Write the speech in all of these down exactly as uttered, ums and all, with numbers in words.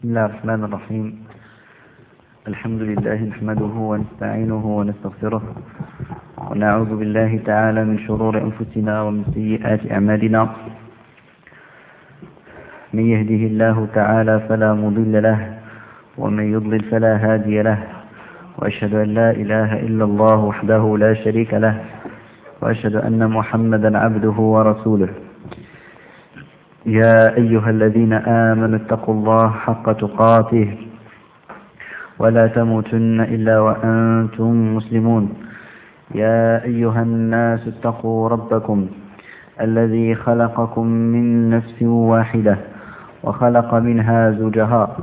بسم الله الرحمن الرحيم. الحمد لله نحمده ونستعينه ونستغفره ونعوذ بالله تعالى من شرور أنفسنا ومن سيئات أعمالنا. من يهده الله تعالى فلا مضل له ومن يضلل فلا هادي له، وأشهد أن لا إله إلا الله وحده لا شريك له، وأشهد أن محمدا عبده ورسوله. يا أيها الذين آمنوا اتقوا الله حق تقاته ولا تموتن إلا وأنتم مسلمون. يا أيها الناس اتقوا ربكم الذي خلقكم من نفس واحدة وخلق منها زوجها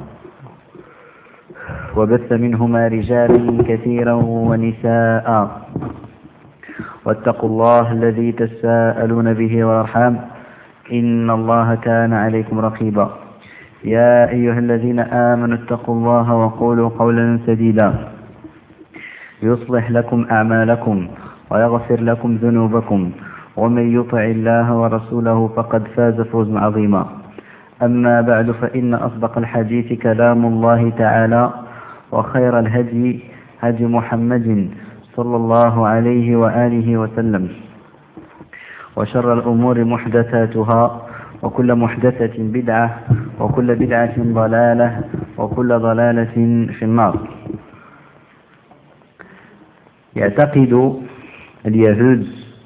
وبث منهما رجالا كثيرا ونساء، واتقوا الله الذي تساءلون به والأرحام إن الله كان عليكم رقيبا. يا أيها الذين آمنوا اتقوا الله وقولوا قولا سديدا يصلح لكم أعمالكم ويغفر لكم ذنوبكم، ومن يطع الله ورسوله فقد فاز فوزا عظيما. أما بعد، فإن أصدق الحديث كلام الله تعالى، وخير الهدي هدي محمد صلى الله عليه وآله وسلم، وشر الأمور محدثاتها، وكل محدثة بدعة، وكل بدعة ضلالة، وكل ضلالة في النار. يعتقد اليهود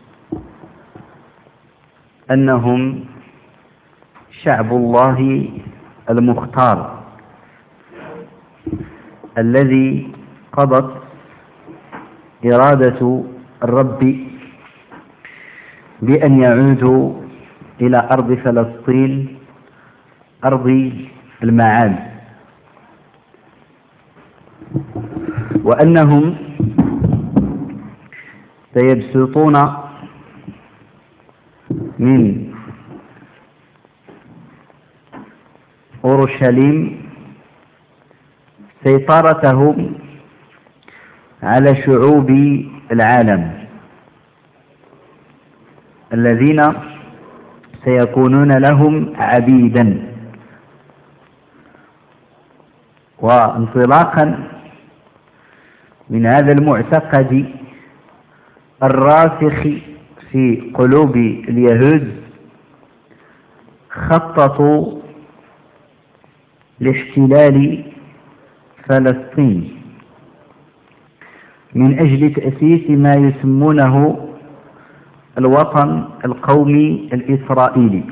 أنهم شعب الله المختار الذي قضت إرادة الرب بأن يعودوا إلى أرض فلسطين، أرض المعاد، وأنهم سيبسطون من أورشليم سيطرتهم على شعوب العالم الذين سيكونون لهم عبيدا. وانطلاقا من هذا المعتقد الراسخ في قلوب اليهود، خططوا لاحتلال فلسطين من أجل تأسيس ما يسمونه الوطن القومي الإسرائيلي.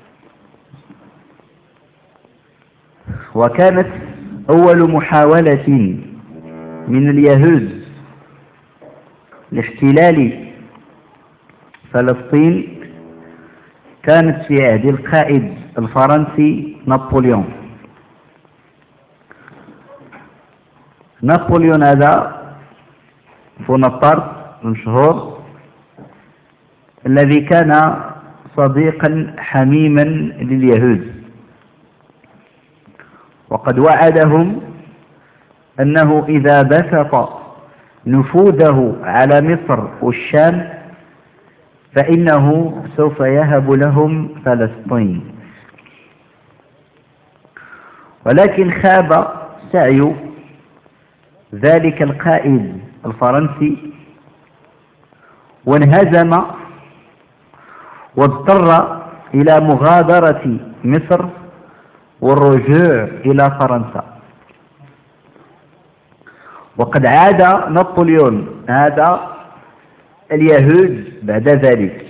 وكانت أول محاولة من اليهود لاحتلال فلسطين كانت في عهد القائد الفرنسي نابليون. نابليون هذا بونابرت المشهور الذي كان صديقا حميما لليهود، وقد وعدهم أنه إذا بسط نفوذه على مصر والشام فإنه سوف يهب لهم فلسطين. ولكن خاب سعي ذلك القائد الفرنسي وانهزم، واضطر إلى مغادرة مصر والرجوع إلى فرنسا. وقد عاد نابليون هذا اليهود بعد ذلك،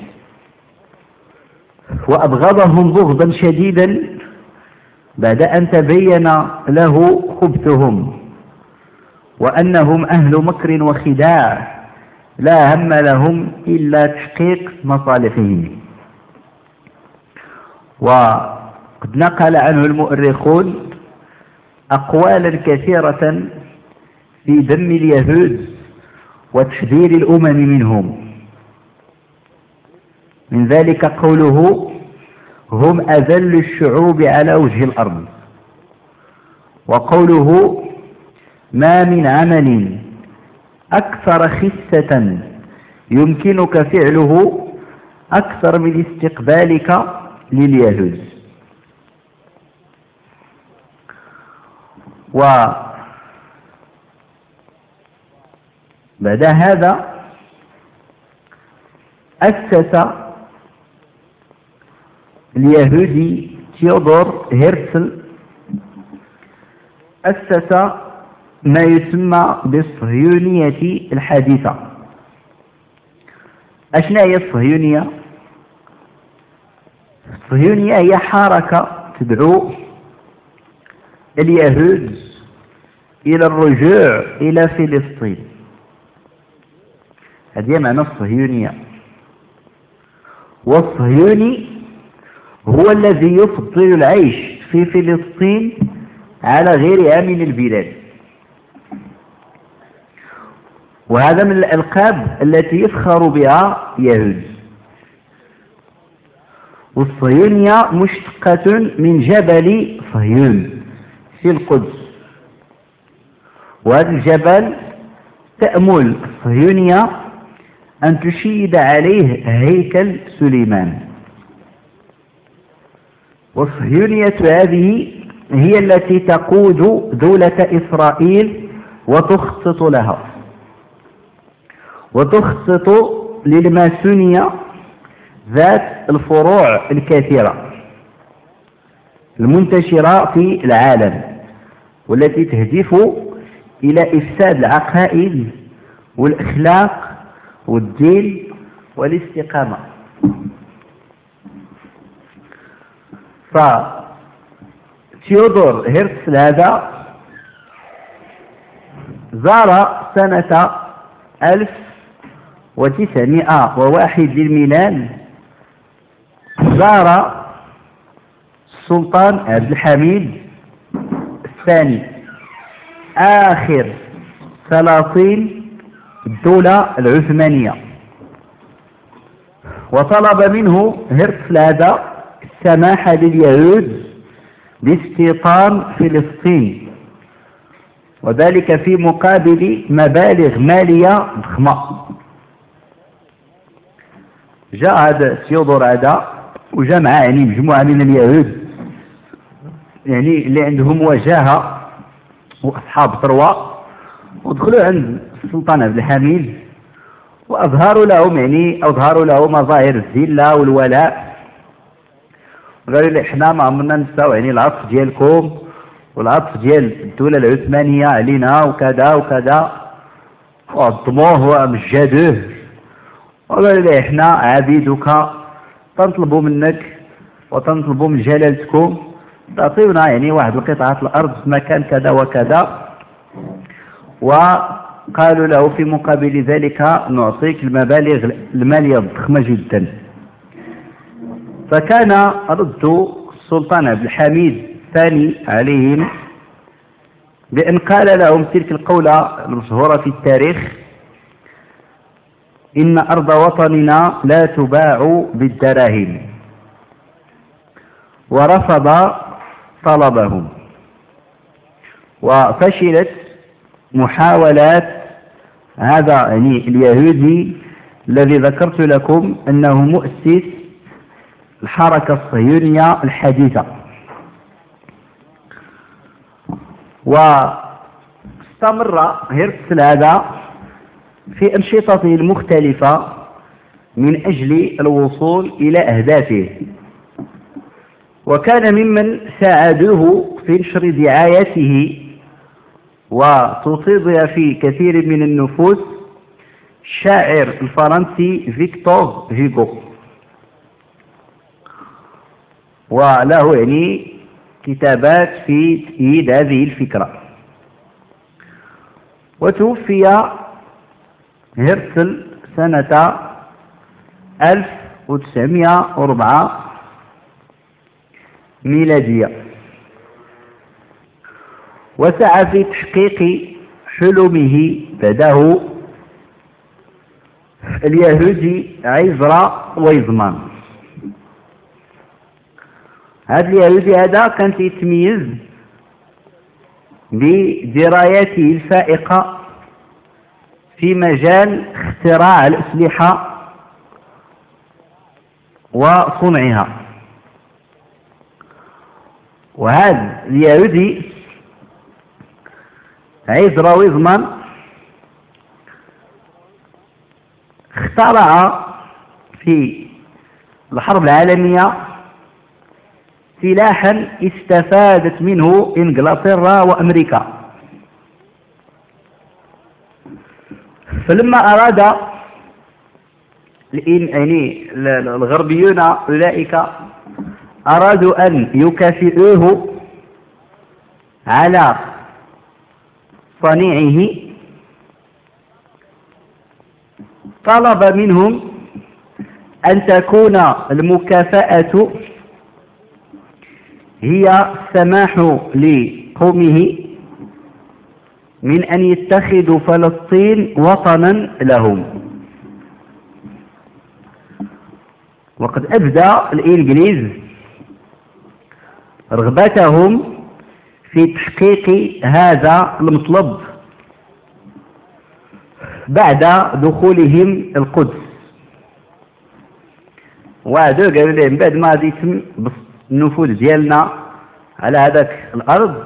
وأبغضهم بغضا شديدا بعد أن تبين له خبثهم، وأنهم أهل مكر وخداع لا هم لهم إلا تحقيق مصالحهم. وقد نقل عنه المؤرخون أقوالا كثيرة في ذم اليهود وتحذير الأمم منهم. من ذلك قوله: هم أذل الشعوب على وجه الأرض. وقوله: ما من عمل أكثر خسة يمكنك فعله أكثر من استقبالك لليهود. وبعد هذا أسس اليهودي تيودور هيرتل أسس ما يسمى بالصهيونية الحديثة. أشنا هي الصهيونية؟ الصهيونية هي حركة تدعو اليهود إلى الرجوع إلى فلسطين. هذه معنى الصهيونية. والصهيوني هو الذي يفضل العيش في فلسطين على غيرها من البلاد، وهذا من الألقاب التي يفخر بها يهود. والصهيونية مشتقة من جبل صهيون في القدس، وهذا الجبل تأمل الصهيونية أن تشيد عليه هيكل سليمان. والصهيونية هذه هي التي تقود دولة إسرائيل وتخطط لها، وتخطط للماسونية ذات الفروع الكثيرة المنتشرة في العالم، والتي تهدف إلى إفساد العقائد والأخلاق والدين والاستقامة. فتيودور هيرتل هذا زار سنة ألف وتسعمائة وواحد للميلاد، زار السلطان عبد الحميد الثاني آخر سلاطين الدولة العثمانية، وطلب منه هرتل هذا السماح لليهود باستيطان فلسطين، وذلك في مقابل مبالغ مالية ضخمة. جاء هذا تيودور هذا وجمع يعني مجموعة من اليهود يعني اللي عندهم وجاهة وأصحاب ثروة، ودخلوا عند السلطان عبد الحميد وأظهروا لهم يعني أظهروا له مظاهر الذلة والولاء، وقالوا لي إحنا ما عمرنا ننساو يعني العطف ديالكم والعطف ديال الدولة العثمانية علينا وكذا وكذا، وعظموه ومجدوه، وقالوا لي إحنا عبيدك تنطلبوا منك وتنطلبوا من جلالتكم تعطيونا يعني واحد قطعة الأرض في مكان كذا وكذا، وقالوا له في مقابل ذلك نعطيك المبالغ المالية الضخمة جدا. فكان رد السلطان عبد الحميد الثاني عليهم بأن قال لهم تلك القولة المشهورة في التاريخ: إن أرض وطننا لا تباع بالدراهم. ورفض طلبهم، وفشلت محاولات هذا يعني اليهودي الذي ذكرت لكم أنه مؤسس الحركة الصهيونية الحديثة. واستمر هرتل هذا في أنشطته المختلفة من أجل الوصول إلى أهدافه، وكان ممن ساعدوه في نشر دعايته وتصيد في كثير من النفوس الشاعر الفرنسي فيكتور هيغو، وله يعني كتابات في تأييد هذه الفكرة. وتوفي هرتل سنة ألف وتسعمائة وأربعة ميلادية، وسعى في تحقيق حلمه بعده اليهودي عزرا ويزمان. هذا اليهودي هذا كان يتميز بدرايته الفائقة في مجال اختراع الأسلحة وصنعها. وهذا اليهودي عزرا ويزمان اخترع في الحرب العالمية سلاحا استفادت منه انجلترا وامريكا. فلما اراد يعني الغربيون اولئك ارادوا ان يكافئوه على صنيعه، طلب منهم أن تكون المكافأة هي السماح لقومه من أن يتخذوا فلسطين وطنا لهم. وقد أبدى الإنجليز رغبتهم في تحقيق هذا المطلب بعد دخولهم القدس، وعدوا قالوا لهم بعد ما غادي يتم النفوذ ديالنا على هذاك الأرض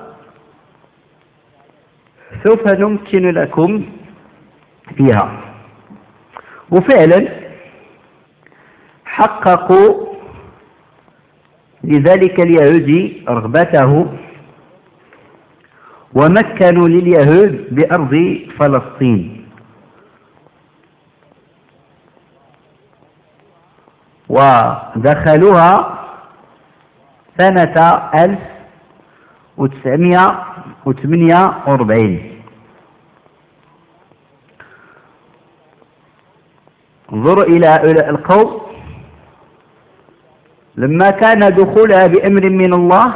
سوف نمكن لكم فيها. وفعلا حققوا لذلك اليهودي رغبته ومكنوا لليهود بأرض فلسطين، ودخلوها سنة ألف وتسعمائة وثمانية وأربعين. انظروا إلى هؤلاء القوم لما كان دخولها بأمر من الله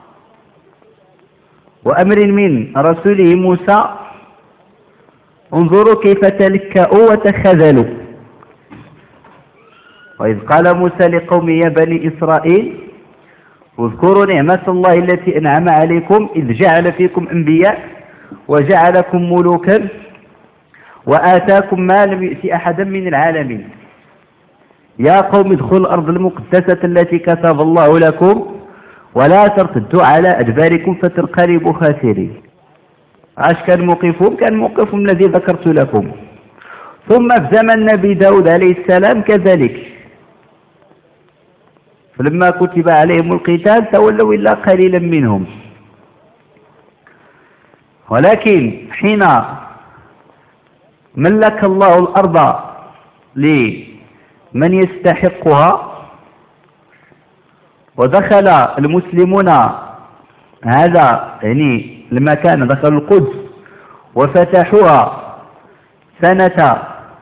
وأمر من رسوله موسى، انظروا كيف تلكأوا وتخاذلوا. وإذ قال موسى لقومه يا بني إسرائيل اذكروا نعمة الله التي أنعم عليكم إذ جعل فيكم أنبياء وجعلكم ملوكا وآتاكم ما لم يؤت أحدا من العالمين. يا قوم ادخلوا الأرض المقدسة التي كتب الله لكم ولا ترتدوا على أدباركم فتنقلبوا خاسرين. عاش كان موقفهم؟ كان موقفهم الذي ذكرت لكم. ثم في زمن النبي داود عليه السلام كذلك، فلما كتب عليهم القتال تولوا إلا قليلا منهم. ولكن حين ملك الله الأرض لمن يستحقها ودخل المسلمون هذا يعني المكان، دخلوا القدس وفتحوها سنة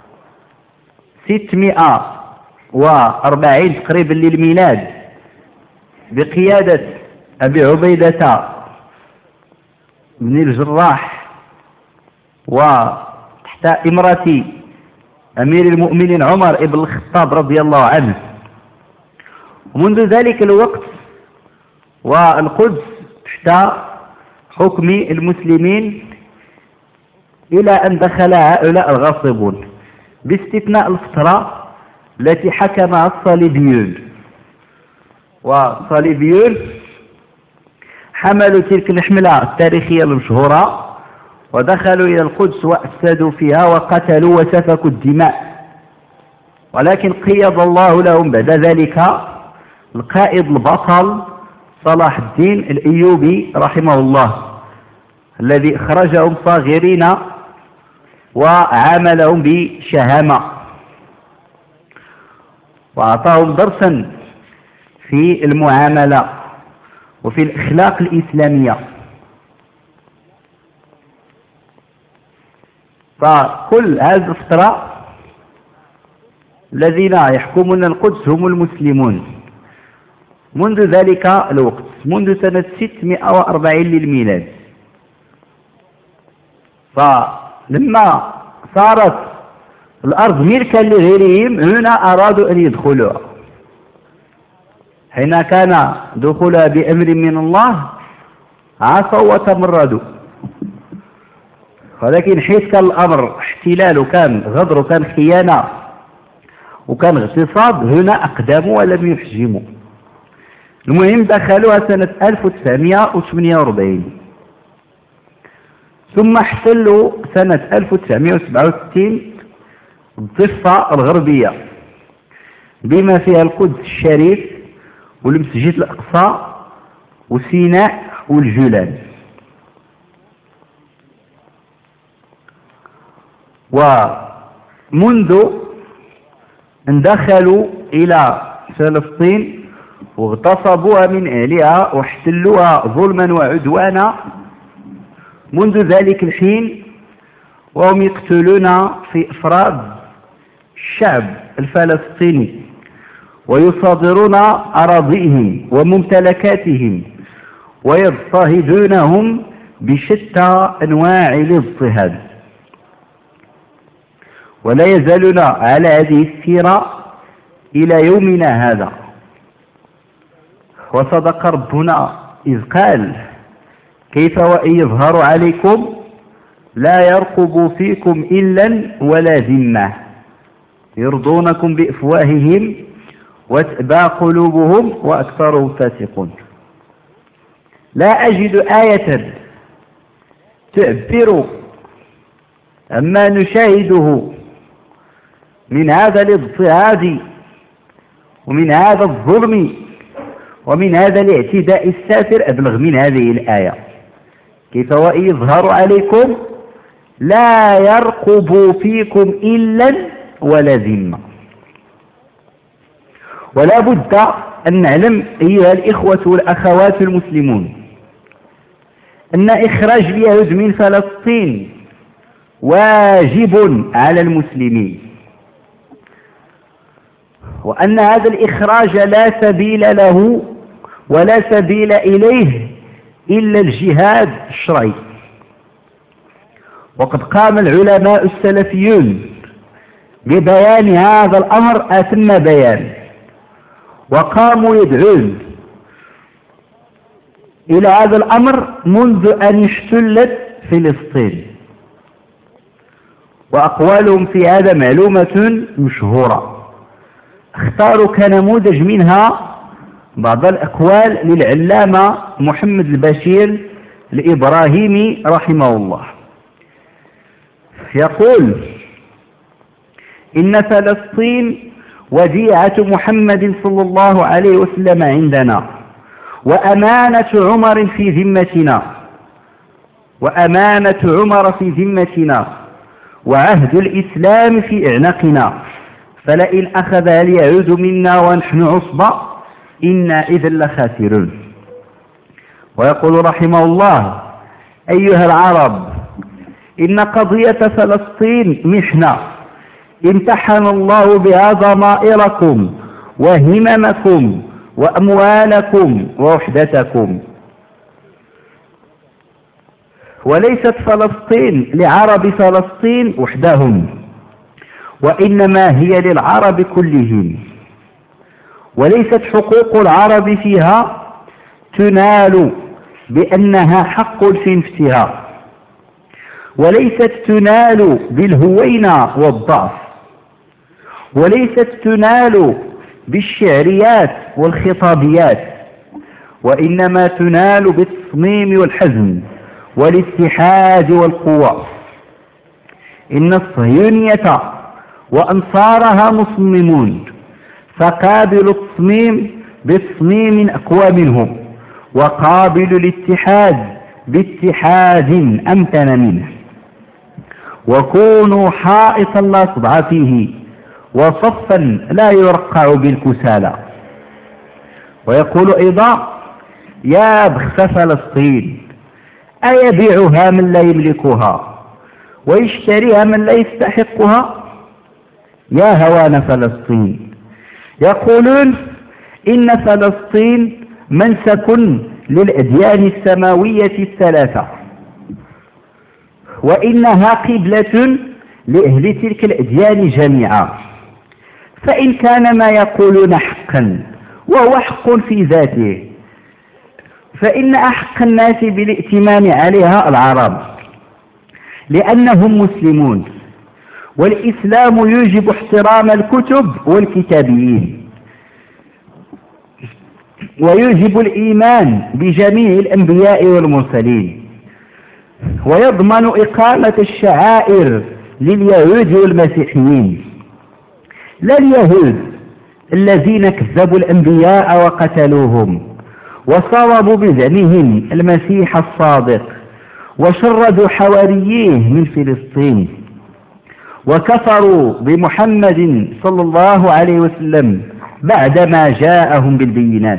ستمائة وأربعين تقريبا للميلاد بقيادة أبي عبيدة بن الجراح وتحت إمرة أمير المؤمنين عمر بن الخطاب رضي الله عنه. ومنذ ذلك الوقت والقدس تحت حكم المسلمين إلى أن دخل هؤلاء الغاصبون، باستثناء الفترة التي حكمها الصليبيون. والصليبيون حملوا تلك الحملة التاريخية المشهورة ودخلوا إلى القدس وأفسدوا فيها وقتلوا وسفكوا الدماء، ولكن قيض الله لهم بعد ذلك القائد البطل صلاح الدين الأيوبي رحمه الله، الذي أخرجهم صاغرين وعاملهم بشهامة وأعطاهم درسا في المعاملة وفي الأخلاق الإسلامية. فكل هذه الفترة الذين يحكمون القدس هم المسلمون منذ ذلك الوقت، منذ سنة ستمائة وأربعين للميلاد. فلما صارت الأرض ملكا لغيرهم هنا أرادوا أن يدخلوها. حين كان دخولها بأمر من الله عصوا وتمردوا، ولكن حيث كان الأمر احتلال وكان غدر وكان خيانة وكان اغتصاب هنا أقدموا ولم يحجموا. المهم دخلوها سنة ألف وتسعمائة وثمانية وأربعين، ثم احتلوا سنة ألف وتسعمائة وسبعة وستين الضفة الغربية بما فيها القدس الشريف والمسجد الأقصى وسيناء والجولان. ومنذ ان دخلوا إلى فلسطين واغتصبوها من أهلها واحتلوها ظلما وعدوانا، منذ ذلك الحين وهم يقتلون في أفراد الشعب الفلسطيني ويصادرون أراضيهم وممتلكاتهم ويضطهدونهم بشتى أنواع الاضطهاد، ولا يزالون على هذه السيرة إلى يومنا هذا. وصدق ربنا إذ قال: كيف وإن يظهروا عليكم لا يرقبوا فيكم إلا ولا ذمة يرضونكم بأفواههم وتأبى قلوبهم وأكثرهم فاسقون. لا أجد آية تعبر عما نشاهده من هذا الاضطهاد ومن هذا الظلم ومن هذا الاعتداء السافر أبلغ من هذه الآية: كيف وإن يظهروا عليكم لا يرقبوا فيكم إلا ولا ذمة. ولا بد أن نعلم أيها الإخوة والأخوات المسلمون أن إخراج اليهود من فلسطين واجب على المسلمين، وأن هذا الإخراج لا سبيل له ولا سبيل إليه إلا الجهاد الشرعي. وقد قام العلماء السلفيون ببيان هذا الأمر أتم بيان، وقاموا يدعون إلى هذا الأمر منذ أن اشتلت فلسطين، وأقوالهم في هذا معلومة مشهورة. اختاروا كنموذج منها بعض الأقوال للعلامة محمد البشير الإبراهيمي رحمه الله. يقول: إن فلسطين وديعة محمد صلى الله عليه وسلم عندنا، وأمانة عمر في ذمتنا وأمانة عمر في ذمتنا وعهد الإسلام في إعناقنا، فلئن أخذها اليهود منا ونحن عصبة إنا إذا لخاسرون. ويقول رحمه الله: أيها العرب، إن قضية فلسطين محنة امتحن الله بها ضمائركم وهممكم وأموالكم ووحدتكم. وليست فلسطين لعرب فلسطين وحدهم، وإنما هي للعرب كلهم. وليست حقوق العرب فيها تنال بأنها حق في نفسها، وليست تنال بالهوينة والضعف، وليست تنال بالشعريات والخطابيات، وإنما تنال بالتصميم والحزم والاتحاد والقوة. إن الصهيونية وأنصارها مصممون، فقابلوا التصميم بتصميم أقوى منه، وقابلوا الاتحاد باتحاد أمتن منه. وكونوا حائطا لا صدع فيه وصفا لا يرقع بالكسالى. ويقول أيضا: يا بخس فلسطين، أيبيعها من لا يملكها ويشتريها من لا يستحقها؟ يا هوان فلسطين. يقولون إن فلسطين منسك للأديان السماوية الثلاثة، وإنها قبلة لأهل تلك الأديان جميعا. فإن كان ما يقولون حقا، وهو حق في ذاته، فإن أحق الناس بالائتمان عليها العرب، لأنهم مسلمون، والإسلام يوجب احترام الكتب والكتابيين، ويوجب الإيمان بجميع الأنبياء والمرسلين. ويضمن إقامة الشعائر لليهود والمسيحيين، لا اليهود الذين كذبوا الأنبياء وقتلوهم وصلبوا بزعمهم المسيح الصادق وشردوا حواريه من فلسطين وكفروا بمحمد صلى الله عليه وسلم بعدما جاءهم بالبينات.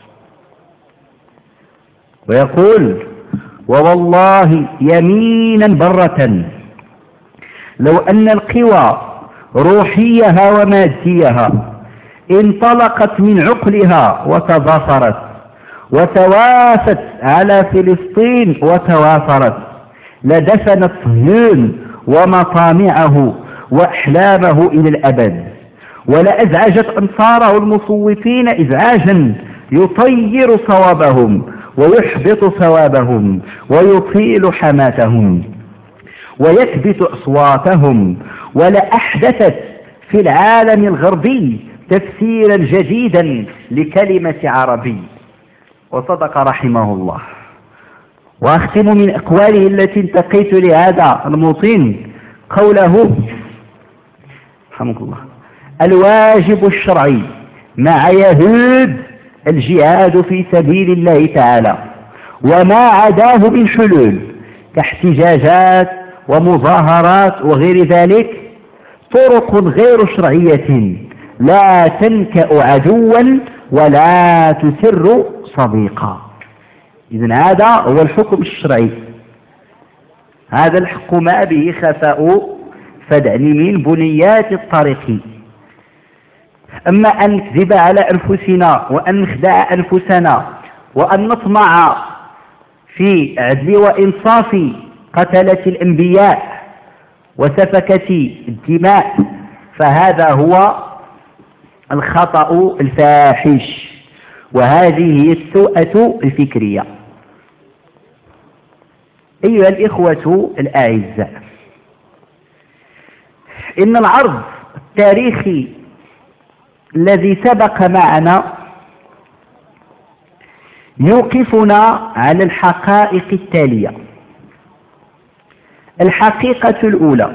ويقول: ووالله يمينا برة لو أن القوى روحيها وماديها انطلقت من عقلها وتضافرت وتوافت على فلسطين وتوافرت لدفنت صهيون ومطامعه وأحلامه إلى الأبد، ولأزعجت أنصاره المصوفين إزعاجا يطير صوابهم ويحبط ثوابهم ويطيل حماتهم ويكبت أصواتهم، ولأحدثت في العالم الغربي تفسيرا جديدا لكلمة عربي. وصدق رحمه الله. وأختم من أقواله التي انتقيت لهذا الموطن قوله رحمه الله: الواجب الشرعي مع يهود الجهاد في سبيل الله تعالى، وما عداه من حلول كاحتجاجات ومظاهرات وغير ذلك طرق غير شرعية لا تنكأ عدوا ولا تسر صديقا. إذن هذا هو الحكم الشرعي، هذا الحق ما به خفاء فدعني من بنيات الطريق. أما أن نكذب على أنفسنا وأن نخدع أنفسنا وأن نطمع في عدل وإنصاف قتلة الأنبياء وسفكة الدماء، فهذا هو الخطأ الفاحش، وهذه هي السوءة الفكرية. أيها الإخوة الأعزاء، إن العرض التاريخي الذي سبق معنا يوقفنا على الحقائق التالية. الحقيقة الأولى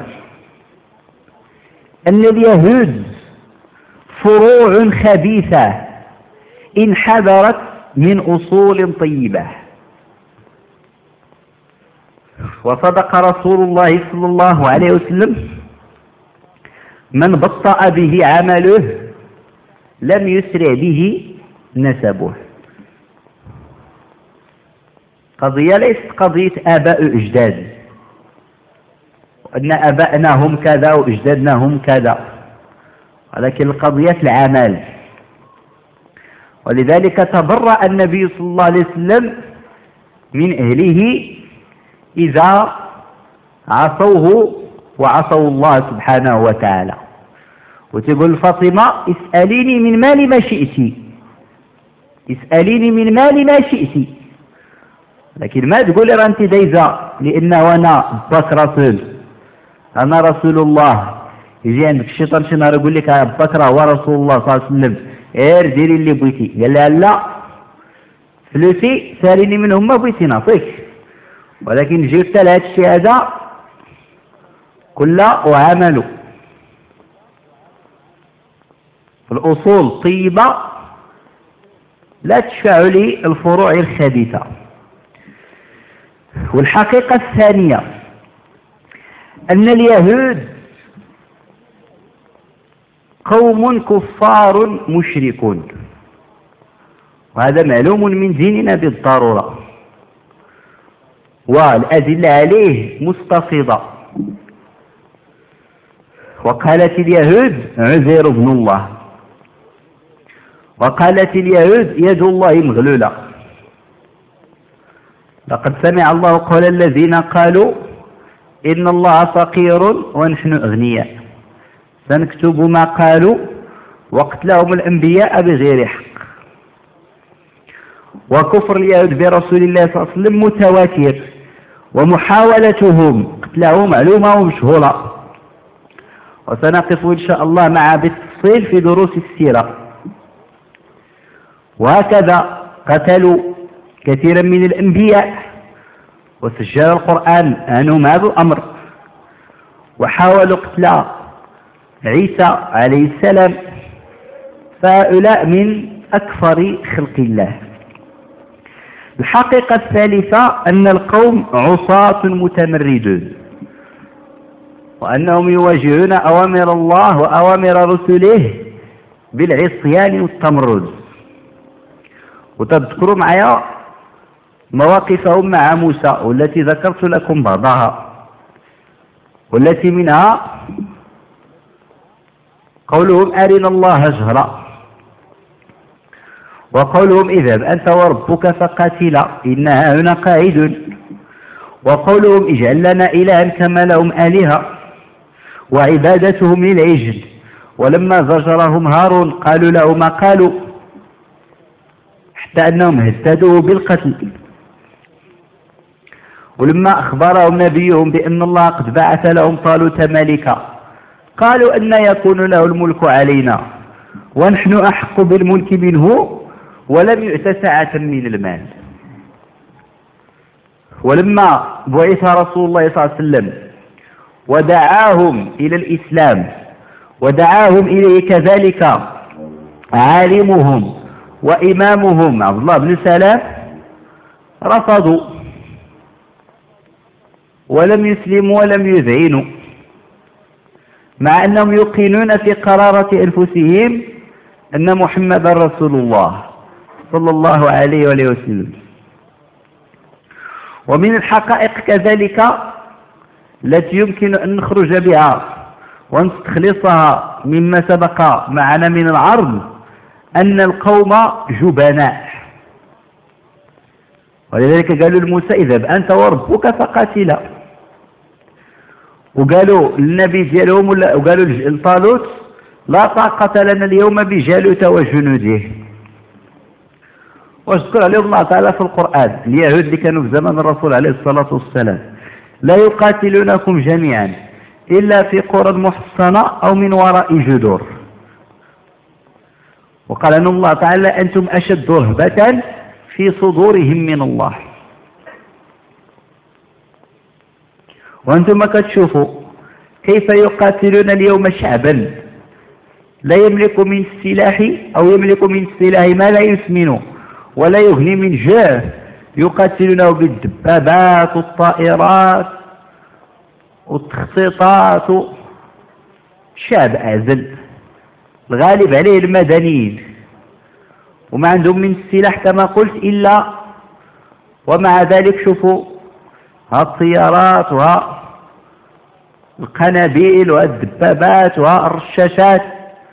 أن اليهود فروع خبيثة انحدرت من أصول طيبة. وصدق رسول الله صلى الله عليه وسلم: من بطأ به عمله لم يسرع به نسبه. قضية ليست قضية آباء وأجداد، وأن آباءنا هم كذا وأجدادنا هم كذا، ولكن القضية في العمل. ولذلك تبرأ النبي صلى الله عليه وسلم من أهله إذا عصوه وعصوا الله سبحانه وتعالى. وتقول فاطمة: اسأليني من مال ما شئت، اسأليني من مال ما شئت، لكن ما تقول لي أنت دايزة لأنه أنا باك رسول، أنا رسول الله. يجي عندك الشيطان شي نهار يقول لك بكر هو رسول الله صلى الله عليه وسلم، غير ديري اللي بغيتي. قال لها: لا، فلوسي ساليني منهم ما بغيتي نعطيك، ولكن جبت لهذا الشيء هذا كله وعمله. الأصول طيبة لا تشفع لي الفروع الخبيثة. والحقيقة الثانية أن اليهود قوم كفار مشركون، وهذا معلوم من ديننا بالضرورة، والأدلة عليه مستفيضة. وقالت اليهود عزير بن الله، وقالت اليهود يد الله مغلولة. لقد سمع الله قول الذين قالوا إن الله فقير ونحن أغنياء، سنكتب ما قالوا وقتلهم الأنبياء بغير حق. وكفر اليهود برسول الله صلى الله عليه وسلم متواتر، ومحاولتهم قتله معلومة ومشهورة، وسنقف إن شاء الله مع بالتفصيل في دروس السيرة. وهكذا قتلوا كثيرا من الأنبياء وسجل القرآن أنهم هذا الأمر، وحاولوا قتل عيسى عليه السلام، فهؤلاء من أكثر خلق الله. الحقيقة الثالثة أن القوم عصاة متمردون، وأنهم يواجهون أوامر الله وأوامر رسله بالعصيان والتمرد. وتذكروا معي مواقفهم مع موسى والتي ذكرت لكم بعضها، والتي منها قولهم أرنا الله جهرا، وقولهم اذهب أنت وربك فقاتلا إنها هنا قاعدون، وقولهم اجعل لنا إلها كما لهم آلهة، وعبادتهم للعجل، ولما زجرهم هارون قالوا له ما قالوا، حتى أنهم هددوه بالقتل. ولما أخبرهم نبيهم بأن الله قد بعث لهم طالوت ملكا قالوا أن يكون له الملك علينا ونحن أحق بالملك منه ولم يؤت سعة من المال. ولما بعث رسول الله صلى الله عليه وسلم ودعاهم إلى الإسلام ودعاهم إليه كذلك عالمهم وإمامهم عبد الله بن سلام رفضوا ولم يسلموا ولم يذعنوا، مع أنهم يقينون في قرارة أنفسهم أن محمد رسول الله صلى الله عليه وآله وسلم. ومن الحقائق كذلك التي يمكن أن نخرج بها ونستخلصها مما سبق معنا من العرض أن القوم جبناء، ولذلك قالوا لموسى اذهب أنت وربك فقاتلا، وقالوا للنبي ديالهم وقالوا لطالوت لا طاقة لنا اليوم بجالوت وجنوده. واذكر عليهم الله تعالى في القرآن اليهود اللي كانوا في زمن الرسول عليه الصلاة والسلام لا يقاتلونكم جميعا إلا في قرى محصنة أو من وراء جدور، وقال أن الله تعالى أنتم أشد رهبة في صدورهم من الله. وأنتم ما كتشوفوا كيف يقاتلون اليوم شعبا لا يملك من السلاح أو يملك من السلاح ما لا يثمنه ولا يغني من جاه، يقاتلونه بالدبابات والطائرات والتخطيطات. شعب أعزل الغالب عليه المدنيين، وما عندهم من السلاح كما قلت إلا، ومع ذلك شوفوا ها الطيارات وها القنابل وها الدبابات وها الرشاشات.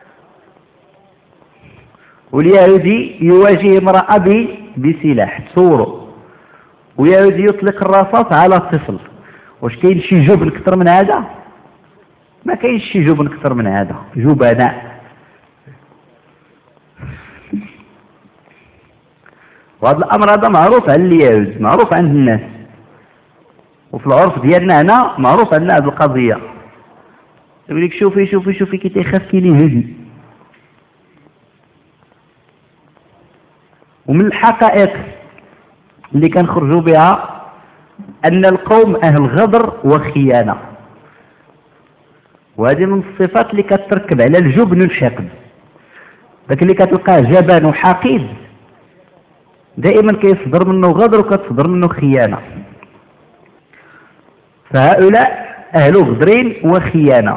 واليهودي يواجه امرأة بسلاح تصوروا، ويهودي يطلق الرصاص على الطفل. واش كاين شي جبن اكثر من هذا؟ ما كاينش شي جبن اكثر من هذا، جبناء. وهذا الامر هذا معروف عند اليهود، معروف عند الناس، وفي العرف ديالنا هنا معروف عندنا هذه القضيه. يقول لك شوفي شوفي شوفي كي تيخاف كي اليهودي. ومن الحقائق اللي كنخرجوا بها أن القوم أهل غدر وخيانة، وهذه من الصفات اللي كتركب على الجبن والحقد. ذاك اللي كتلقاه جبان وحقيد دائما كيصدر منه غدر وكتصدر منه خيانة. فهؤلاء أهل غدر وخيانة.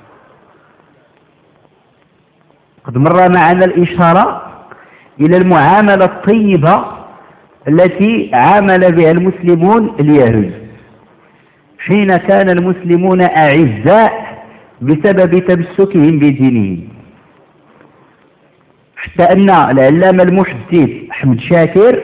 قد مر معنا الإشارة إلى المعاملة الطيبة التي عامل بها المسلمون اليهود حين كان المسلمون أعزاء بسبب تمسكهم بدينهم، حتى أن العلامة المحدث أحمد شاكر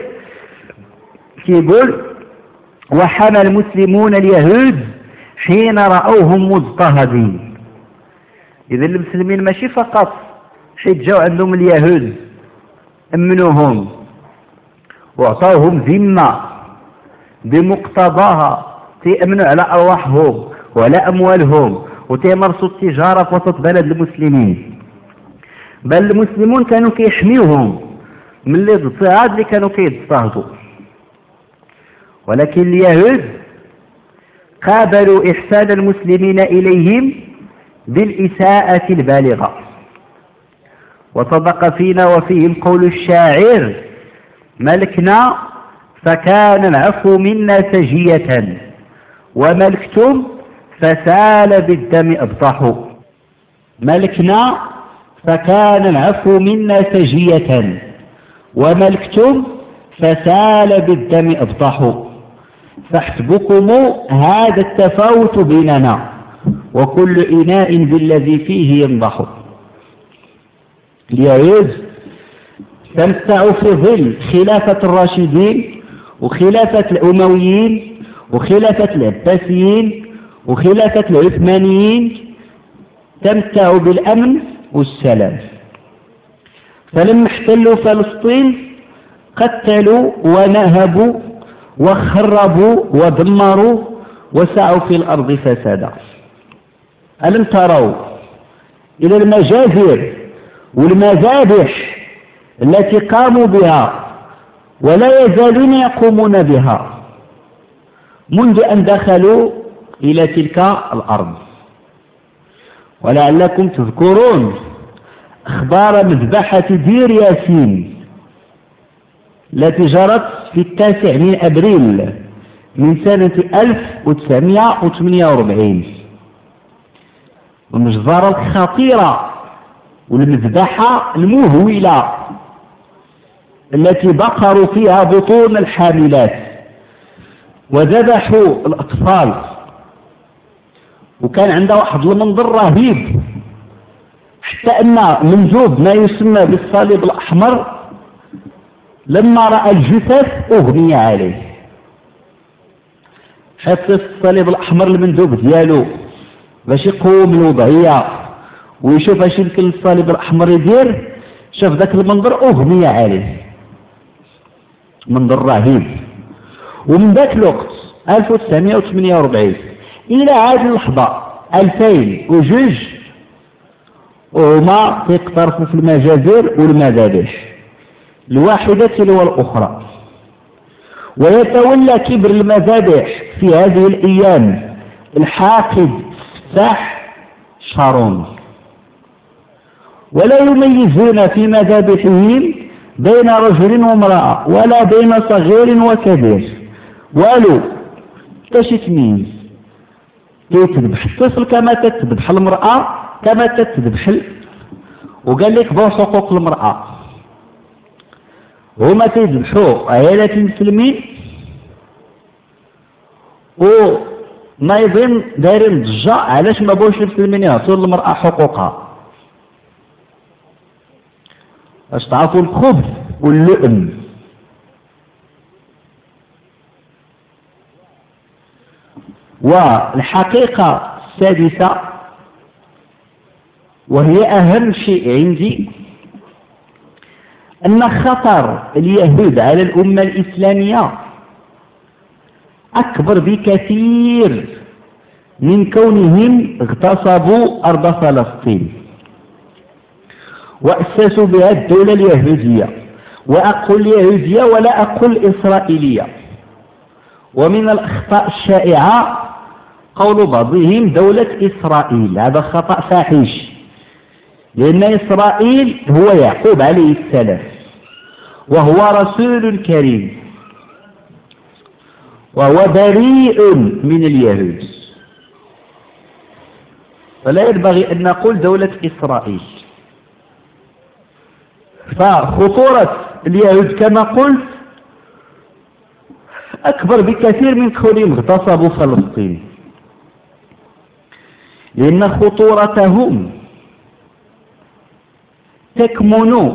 كيقول وحمى المسلمون اليهود حين رأوهم مضطهدين. إذا المسلمين ماشي فقط حيت جاو عندهم اليهود أمنوهم واعطوهم ذمة بمقتضاها تيأمنوا على أرواحهم وعلى أموالهم وتيمارسوا التجارة في وسط بلد المسلمين، بل المسلمون كانوا كيحميوهم من الاضطهاد اللي كانوا كيضطهدوا. ولكن اليهود قابلوا إحسان المسلمين إليهم بالإساءة البالغة. وصدق فينا وفيهم قول الشاعر: ملكنا فكان العفو منا سجية، وملكتم فسال بالدم أبطح. ملكنا فكان العفو منا سجية، وملكتم فسال بالدم أبطح. فاحسبكم هذا التفاوت بيننا، وكل إناء بالذي فيه ينضح. اليهود تمتع في ظل خلافة الراشدين وخلافة الأمويين وخلافة العباسيين وخلافة العثمانيين، تمتع بالأمن والسلام. فلما احتلوا فلسطين قتلوا ونهبوا وخربوا ودمروا وسعوا في الأرض فسادا. ألم تروا إلى المجازر والمذابح التي قاموا بها ولا يزالون يقومون بها منذ أن دخلوا إلى تلك الأرض؟ ولعلكم تذكرون أخبار مذبحة دير ياسين التي جرت في التاسع من أبريل من سنة ألف وتسعمائة وثمانية وأربعين، والمجزرة الخطيرة والمذبحة المهولة التي بقروا فيها بطون الحاملات وذبحوا الأطفال. وكان عنده واحد المنظر رهيب، حتى أن منذوب ما يسمى بالصليب الأحمر لما رأى الجثث أغمي عليه. حتى الصليب الأحمر المندوب ديالو باش يقوم الوضعية ويشوف اش يمكن الصليب الأحمر يدير، شاف ذاك المنظر أغمي عليه، منظر رهيب. ومن ذاك الوقت ألف وتسعمائة وثمانية وأربعين إلى هذه اللحظة ألفين وجوج وهما يقترفوا في المجازر والمذابح الواحدة تلو الأخرى. ويتولى كبر المذابح في هذه الأيام الحاقد فتاح شارون، ولا يميزون في مذابحهم بين رجل وامرأة ولا بين صغير وكبير، والو باش تميز. تذبح الطفل كما تذبح المرأة كما تذبح، وقال لك بو حقوق المرأة هما تذبحوا عائلة المسلمين وما يظن دايرين ضجة علاش ما بوش المسلمين يعطوا المرأة حقوقها. باش تعرفوا الخبث واللؤم. والحقيقة السادسة وهي أهم شيء عندي، أن خطر اليهود على الأمة الإسلامية أكبر بكثير من كونهم اغتصبوا أرض فلسطين وأسسوا بها الدولة اليهودية، وأقول اليهودية ولا أقول الإسرائيلية. ومن الأخطاء الشائعة قول بعضهم دولة إسرائيل، هذا خطأ فاحش، لأن إسرائيل هو يعقوب عليه السلام وهو رسول كريم وهو بريء من اليهود، فلا ينبغي أن نقول دولة إسرائيل. فخطورة اليهود كما قلت أكبر بكثير من كونهم اغتصبوا فلسطين، لأن خطورتهم تكمن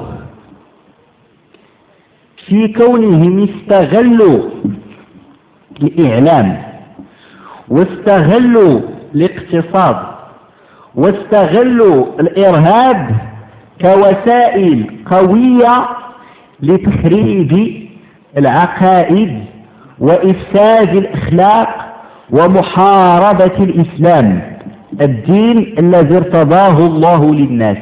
في كونهم استغلوا الإعلام واستغلوا الاقتصاد واستغلوا الإرهاب كوسائل قوية لتخريب العقائد وإفساد الأخلاق ومحاربة الإسلام، الدين الذي ارتضاه الله للناس.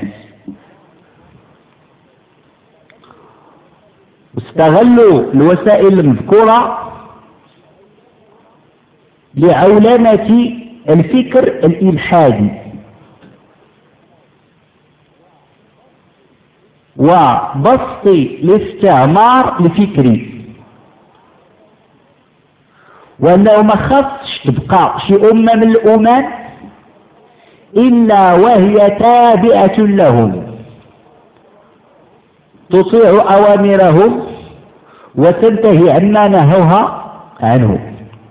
استغلوا الوسائل المذكورة لعولمة الفكر الإلحادي وبسط الاستعمار الفكري، وأنه ما خصش تبقى شي أمة من الأمم إلا وهي تابعة لهم تطيع أوامرهم وتنتهي عما نهوها عنه.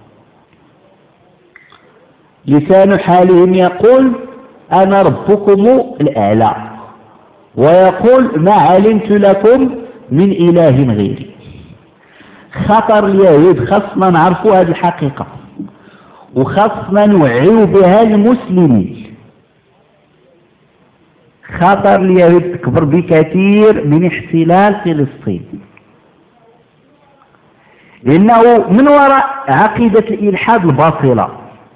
لسان حالهم يقول أنا ربكم الأعلى، ويقول ما علمت لكم من إله غيري. خطر اليهود خاصنا نعرفوا هذه الحقيقة، وخاصنا نوعيوا بها المسلمين. خطر اليهود أكبر بكثير من احتلال فلسطين، لأنه من وراء عقيدة الإلحاد الباطلة،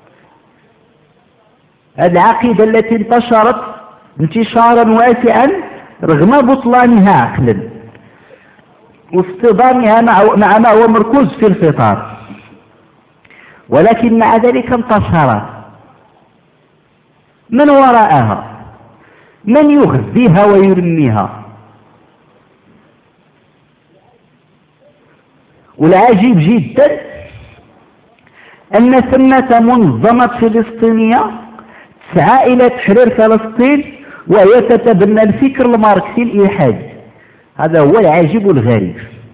هذه العقيدة التي انتشرت انتشارا واسعا رغم بطلانها عقلا واصطدامها مع ما هو مركوز في الفطر، ولكن مع ذلك انتشرت. من وراءها من يغذيها ويرميها؟ والعجيب جدا أن ثمة منظمة فلسطينية تسعى إلى تحرير فلسطين وهي تتبنى الفكر الماركسي الإلحادي. هذا هو العجيب والغريب.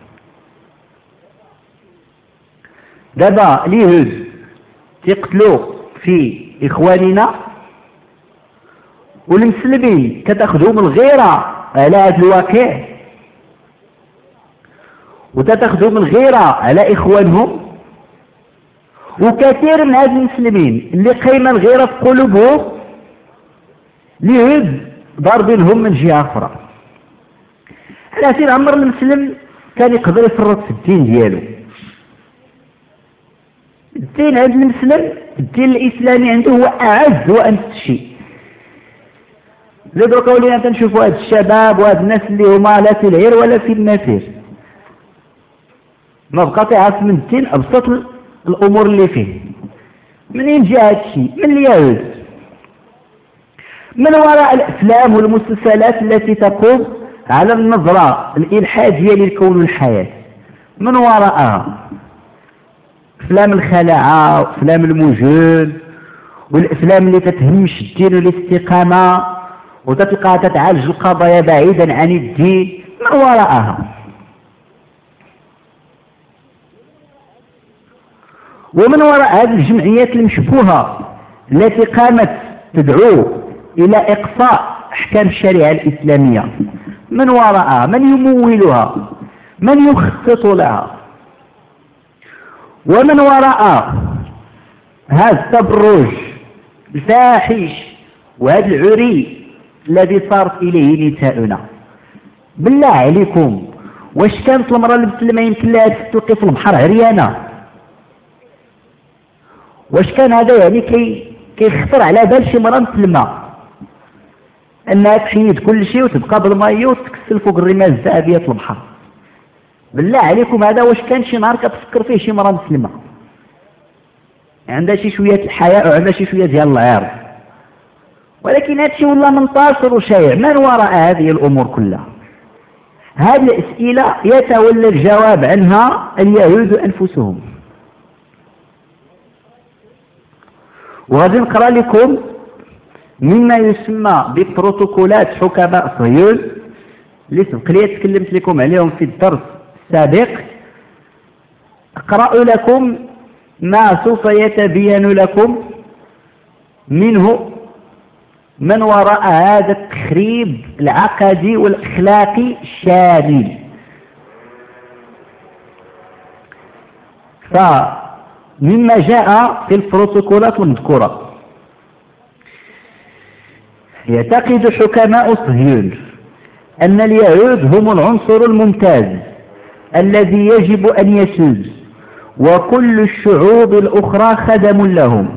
دابا اليهود تقتلوا في إخواننا، والمسلمين كتاخذهم الغيرة على هذا الواقع، وتتاخذهم الغيرة على إخوانهم. وكثير من هاد المسلمين اللي قايمة الغيرة في قلوبهم اليهود ضاربينهم من جهة أخرى. على سير عمر المسلم كان يقدر يفرط في الدين ديالو. الدين عند المسلم، الدين الإسلامي عنده هو أعز وأنفس شيء. لدرك ولينا تنشوفوا هاد الشباب وهاد الناس اللي هما لا في العير ولا في النفير، ما بقى تعرف من الدين أبسط الأمور اللي فيه. منين جاء هاد الشيء؟ من اليهود، من وراء الأفلام والمسلسلات التي تقوم على النظرة الإلحادية للكون والحياة. من وراءها أفلام الخلاعة وأفلام المجون والأفلام اللي تتهمش الدين والاستقامة وتتلقى تتعالج القضايا بعيدا عن الدين. من وراءها ومن وراء هذه الجمعيات المشبوهة التي قامت تدعو إلى إقصاء أحكام الشريعة الإسلامية. من وراءها من يمولها، من يخطط لها. ومن وراء هذا التبرج الفاحش وهذا العري الذي صارت إليه نساؤنا. بالله عليكم، واش كانت المرأة المسلمة يمكن لها تلقي في البحر عريانة؟ واش كان هذا يعني كي كيخطر على بال شي مرأة مسلمة أنها تحيد كل شيء وتبقى بالمايو وتكسل فوق الرمال الذهبية في البحر؟ بالله عليكم، هذا واش كان شي نهار كتفكر فيه شي مرأة مسلمة عندها شي شوية الحياء وعندها شي شوية ديال العرض؟ ولكن هذا الشيء والله منتشر وشائع. من وراء هذه الأمور كلها؟ هذه الأسئلة يتولى الجواب عنها اليهود أنفسهم. وغادي نقرأ لكم مما يسمى ببروتوكولات حكماء صهيون اللي سبق لي تكلمت لكم عليهم في الدرس السابق. أقرأ لكم ما سوف يتبين لكم منه من وراء هذا التخريب العقدي والأخلاقي الشامل. فمما جاء في البروتوكولات المذكورة، يعتقد حكماء صهيون أن اليهود هم العنصر الممتاز الذي يجب أن يسود، وكل الشعوب الأخرى خدم لهم،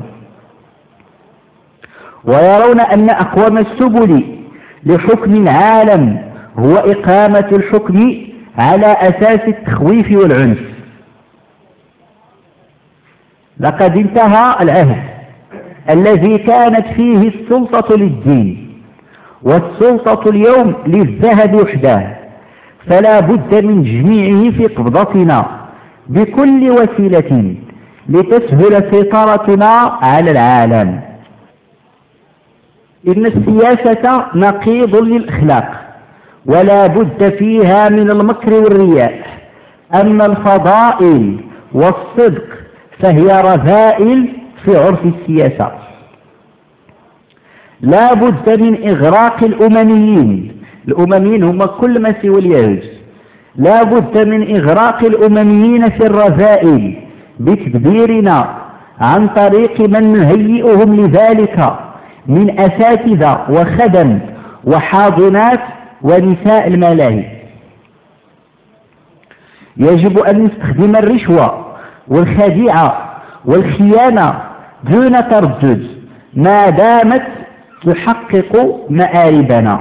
ويرون أن أقوم السبل لحكم العالم هو إقامة الحكم على أساس التخويف والعنف. لقد انتهى العهد الذي كانت فيه السلطة للدين، والسلطة اليوم للذهب وحده، فلا بد من جميعه في قبضتنا بكل وسيلة لتسهل سيطرتنا على العالم. إن السياسة نقيض للأخلاق ولا بد فيها من المكر والرياء، أما الفضائل والصدق فهي رذائل في عرف السياسة. لا بد من إغراق الأمميين، الأمميين هم كل ما سوى اليهود، لا بد من إغراق الأمميين في الرذائل بتدبيرنا عن طريق من نهيئهم لذلك من أساتذة وخدم وحاضنات ونساء الملاهي. يجب أن نستخدم الرشوة والخديعة والخيانة دون تردد ما دامت تحقق مآربنا،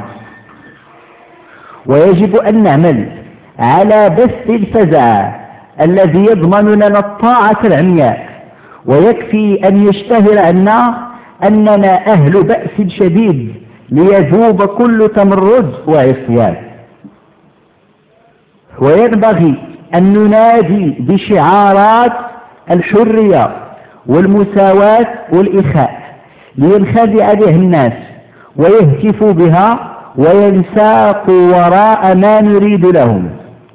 ويجب أن نعمل على بث الفزع الذي يضمن لنا الطاعة العمياء، ويكفي أن يشتهر عنا أننا أهل بأس شديد ليذوب كل تمرد وعصيان. وينبغي أن ننادي بشعارات الحرية والمساواة والإخاء لينخدع به الناس ويهتفوا بها وينساقوا وراء ما نريد لهم.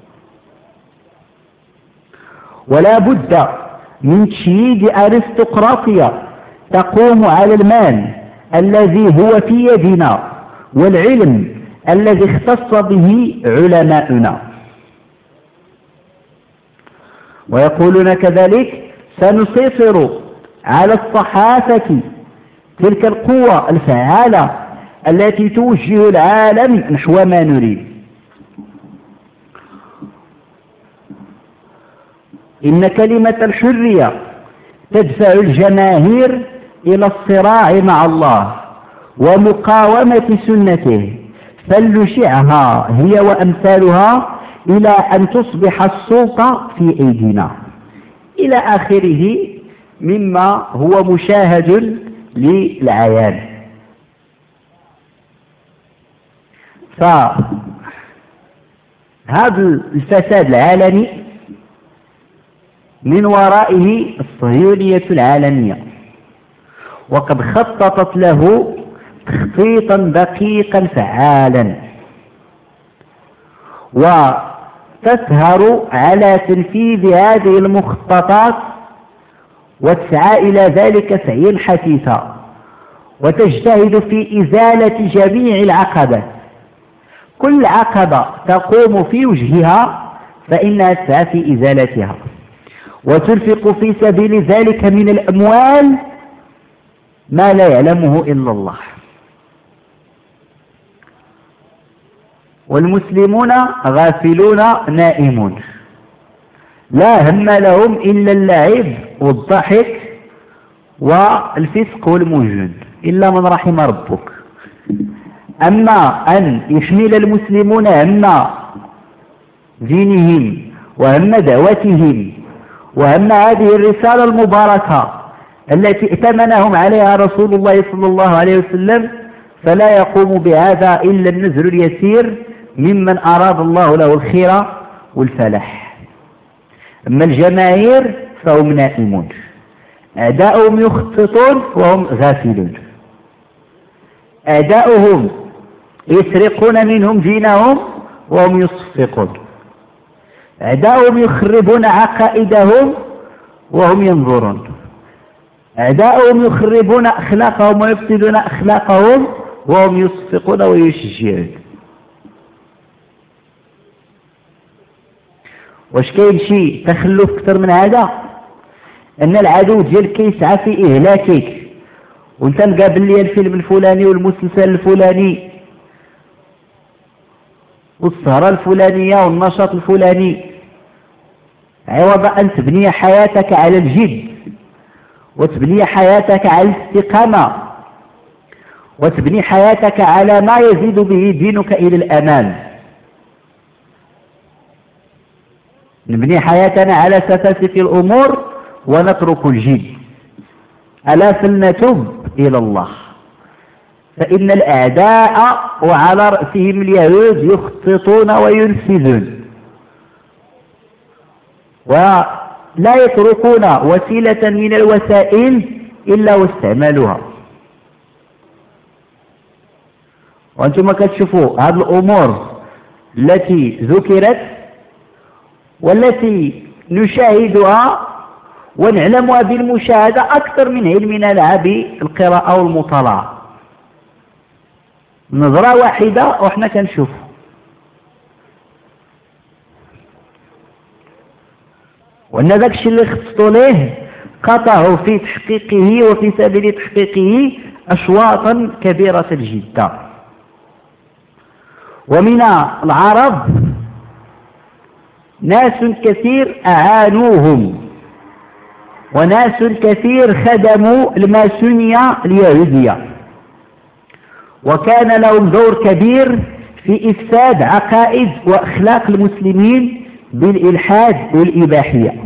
ولا بد من تشييد أرستقراطية تقوم على المال الذي هو في يدنا والعلم الذي اختص به علماؤنا. ويقولون كذلك: سنسيطر على الصحافة، تلك القوة الفعالة التي توجه العالم نحو ما نريد. إن كلمة الحرية تدفع الجماهير إلى الصراع مع الله ومقاومة سنته، فلنشعها هي وأمثالها إلى أن تصبح السلطة في أيدينا، إلى آخره مما هو مشاهد للعيان. فهذا الفساد العالمي من ورائه الصهيونية العالمية، وقد خططت له تخطيطا دقيقا فعالا، وتسهر على تنفيذ هذه المخططات وتسعى إلى ذلك سعيا حثيثا، وتجتهد في إزالة جميع العقبات. كل عقبة تقوم في وجهها فإنها تسعى في إزالتها، وتنفق في سبيل ذلك من الأموال ما لا يعلمه إلا الله. والمسلمون غافلون نائمون، لا هم لهم إلا اللعب والضحك والفسق والمجون إلا من رحم ربك. أما أن يحمل المسلمون هم دينهم وهم دعوتهم وهم هذه الرسالة المباركة التي ائتمنهم عليها رسول الله صلى الله عليه وسلم، فلا يقوم بهذا إلا النزل اليسير ممن أراد الله له الخير والفلاح. أما الجماهير فهم نائمون، أعداؤهم يخططون وهم غافلون، أعداؤهم يسرقون منهم دينهم وهم يصفقون، أعداؤهم يخربون عقائدهم وهم ينظرون، أعداؤهم يخربون أخلاقهم ويفسدون أخلاقهم وهم يصفقون ويشجعون. واش كاين شي تخلف أكثر من هذا؟ أن العدو ديالك يسعى في إهلاكك، وانت مقابل لي الفيلم الفلاني والمسلسل الفلاني والسهرة الفلانية والنشاط الفلاني، عوض أن تبني حياتك على الجد وتبني حياتك على الاستقامة وتبني حياتك على ما يزيد به دينك إلى الأمام. نبني حياتنا على سفاسف الأمور ونترك الجد. ألا فلنتب إلى الله، فإن الأعداء وعلى رأسهم اليهود يخططون وينفذون، ولا يتركون وسيلة من الوسائل إلا واستعملوها. وأنتم كتشوفوا هذه الأمور التي ذكرت والتي نشاهدها ونعلمها بالمشاهدة أكثر من علمنا لها بالقراءة والمطالعة. نظرة واحدة وإحنا كنشوف. وأن ذاك الشيء اللي خططوا ليه قطعوا في تحقيقه وفي سبيل تحقيقه أشواطا كبيرة جدا. ومن العرب ناس كثير أعانوهم، وناس كثير خدموا الماسونية اليهودية، وكان لهم دور كبير في إفساد عقائد وأخلاق المسلمين بالإلحاد والإباحية،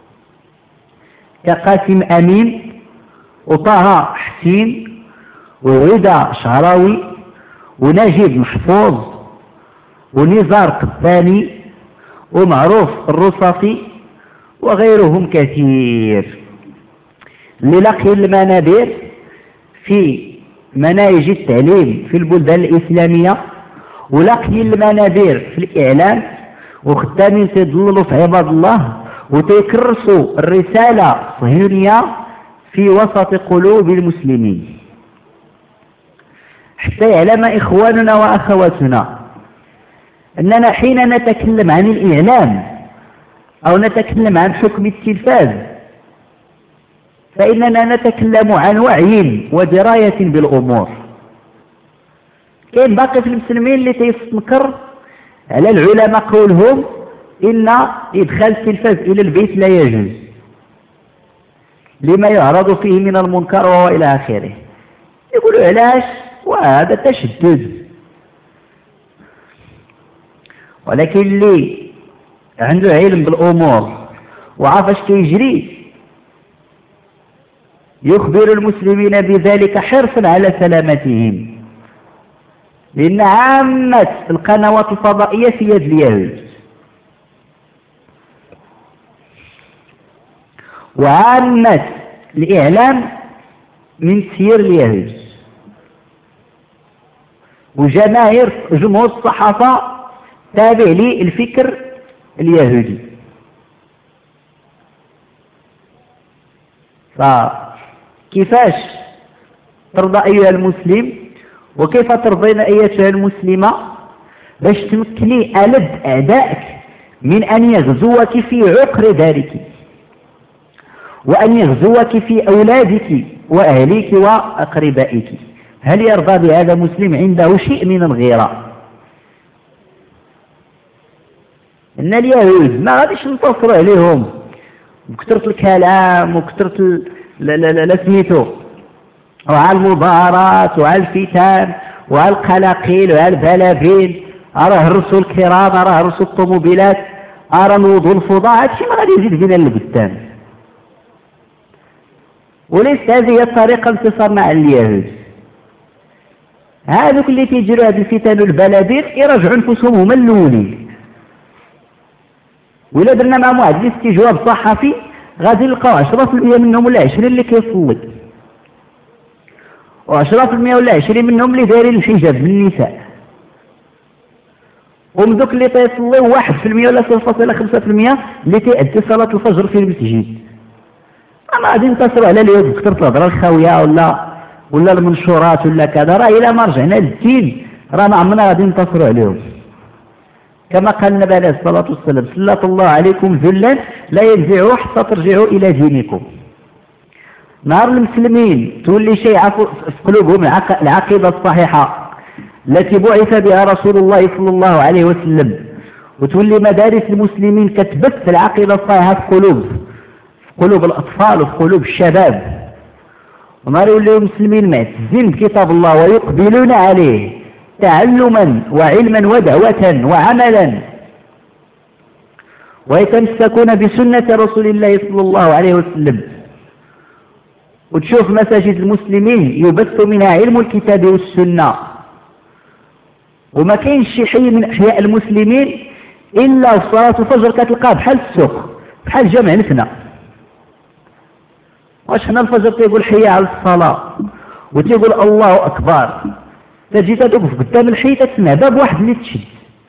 كقاسم أمين وطه حسين ورضا شعراوي ونجيب محفوظ ونزار قباني ومعروف الرصافي وغيرهم كثير، اللي لقي المنابر في مناهج التعليم في البلدان الإسلامية، ولقي المنابر في الإعلام، وخدامين تيضللوا في عباد الله وتيكرسوا الرسالة الصهيونية في وسط قلوب المسلمين، حتى يعلم إخواننا وأخواتنا أننا حين نتكلم عن الإعلام أو نتكلم عن حكم التلفاز فإننا نتكلم عن وعي ودراية بالأمور. كاين باقي في المسلمين اللي تيستنكر على العلماء قولهم إن إدخال التلفاز إلى البيت لا يجوز لما يعرض فيه من المنكر وإلى آخره. يقولوا علاش؟ وهذا تشدد. ولكن اللي عنده علم بالأمور وعرف اش كيجري يخبر المسلمين بذلك حرصا على سلامتهم، لأن عامة القنوات الفضائية في يد اليهود، وعامة الإعلام من سير اليهود، وجماهير جمهور الصحافة تابع للفكر اليهودي. فكيفاش ترضى أيها المسلم وكيف ترضين أيتها المسلمة باش تمكني ألد أعدائك من أن يغزوك في عقر دارك وأن يغزوك في أولادك وأهليك وأقربائك؟ هل يرضى بهذا مسلم عنده شيء من الغيرة؟ إن اليهود ما غاديش ننتصروا عليهم بكثرة الكلام وكثرة لا سميتو وعلى المظاهرات وعلى الفتن وعلى القلاقيل وعلى البلابين، أراه هرسوا الكرام، أراه هرسوا الطوموبيلات، أراه نوضوا الفضاء. هادشي ما غادي يزيد بنا لقدام، وليس هذه هي الطريقة انتصارنا على اليهود. هذوك اللي تيجروا هذه الفتن والبلابين يراجعوا انفسهم هما الاولين. ولا درنا معهم واحد الاستجواب صحفي غادي نلقاو عشرة في المية منهم ولا عشرين اللي كيصلي، وعشرة في المية ولا عشرين منهم اللي دايرين الحجاب للنساء، ومن دوك اللي تيصليو واحد في المية ولا صفر فاصلة خمسة في المية اللي تيأدي صلاة الفجر في المسجد. أما غادي ننتصروا على اليهود بكثرة الهضرة الخاوية ولا ولا المنشورات ولا كذا، راه إلا ما رجعنا للدين راه ما عمرنا غادي ننتصروا عليهم. كما قال النبي عليه الصلاة والسلام: سلط الله عليكم ذلا لا ينزعوه حتى ترجعوا إلى دينكم. نهار المسلمين تولي شيعة في قلوبهم العقيدة الصحيحة التي بعث بها رسول الله صلى الله عليه وسلم، وتولي مدارس المسلمين كتبث العقيدة الصحيحة في قلوب في قلوب الأطفال وفي قلوب الشباب، ونهار يوليو المسلمين معتزين بكتاب الله ويقبلون عليه تعلما وعلما ودعوة وعملا، ويتمسكون بسنة رسول الله صلى الله عليه وسلم، وتشوف مساجد المسلمين يبث منها علم الكتاب والسنة، وما كاينش شي حي من أحياء المسلمين إلا صلاة الفجر كتلقاه بحال السوق، بحال جامع نفنا. واش حنا الفجر تيقول حي على الصلاة وتيقول الله أكبر، تجي تدوق قدام الحي تسمع باب واحد اللي تشد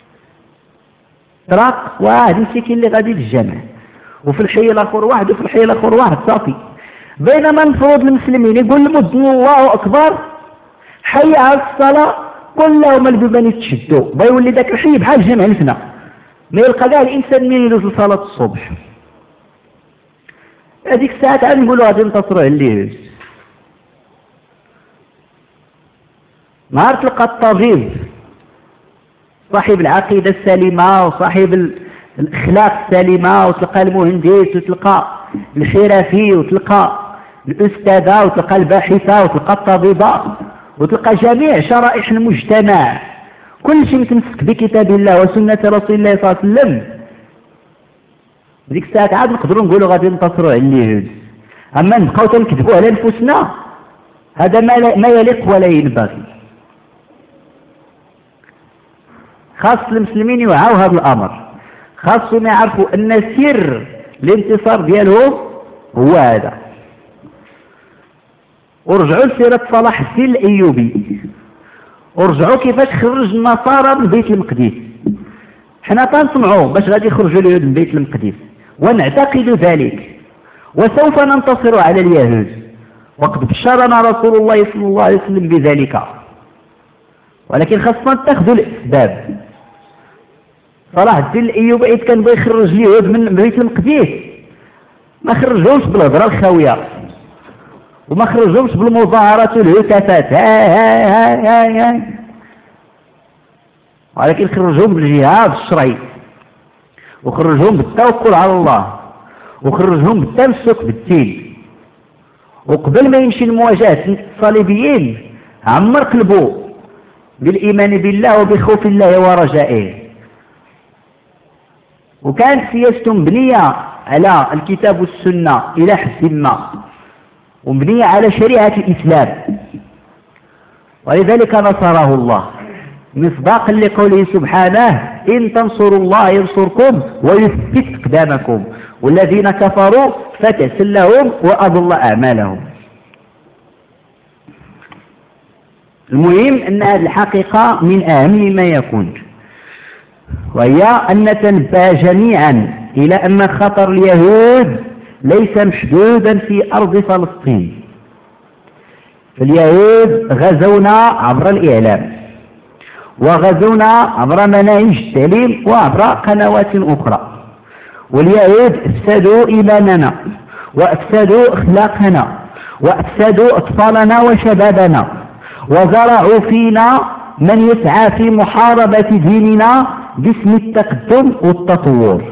طراق واحد مسكين اللي غادي للجامع، وفي الحي الاخر واحد وفي الحي الاخر واحد صافي. بينما المفروض المسلمين يقول المؤذن الله اكبر حي على الصلاه كلهم البيبان يتشدوا، بيولي داك الحي بحال جامع نفنا، ما يلقى كاع الانسان من يدوز لصلاه الصبح. هذيك الساعات عاد نقولوا غادي ننتصروا على اللي نهار تلقى الطبيب صاحب العقيدة السليمة وصاحب الأخلاق السليمة، وتلقى المهندس وتلقى الحرفي وتلقى الأستاذة وتلقى الباحثة وتلقى الطبيبة وتلقى جميع شرائح المجتمع كل شيء متمسك بكتاب الله وسنة رسول الله صلى الله عليه وسلم. ديك الساعة عاد نقدروا نقولوا غادي ننتصروا على اليهود. أما نبقاو تنكذبوا على أنفسنا هذا ما يليق ولا ينبغي. خاص المسلمين يوعوا هذا الأمر، خاصهم يعرفوا أن سر الانتصار ديالهم هو هذا. ورجعوا لسيرة صلاح الدين الأيوبي، ورجعوا كيفاش خرج النصارى من بيت المقدس. حنا تنسمعوا باش غادي يخرجوا اليهود من بيت المقدس ونعتقد ذلك، وسوف ننتصر على اليهود، وقد بشرنا رسول الله صلى الله عليه وسلم بذلك، ولكن خاصنا نتخذوا الأسباب. صلاح الدين الأيوبي إذ كان بغى يخرج اليهود من بيت المقدس ما خرجهمش بالهضره الخاويه، وما خرجهمش بالمظاهرات والهتافات ها ها ها ها ها، ولكن خرجهم بالجهاد الشرعي، وخرجهم بالتوكل على الله، وخرجهم بالتمسك بالدين. وقبل ما يمشي لمواجهة الصليبيين عمر قلبه بالإيمان بالله وبخوف الله ورجائه، وكانت سياسته مبنية على الكتاب والسنة إلى حد ما، ومبنية على شريعة الإسلام، ولذلك نصره الله مصداقا لقوله سبحانه إن تنصروا الله ينصركم ويثبت أقدامكم والذين كفروا فتعس لهم وأضل أعمالهم. المهم أن هذه الحقيقة من أهم ما يكون، وهي أن نتنبه جميعا إلى أن خطر اليهود ليس محدودا في أرض فلسطين. اليهود غزونا عبر الإعلام، وغزونا عبر مناهج التعليم وعبر قنوات أخرى، واليهود افسدوا إيماننا وافسدوا أخلاقنا وافسدوا أطفالنا وشبابنا، وزرعوا فينا من يسعى في محاربة ديننا باسم التقدم والتطور.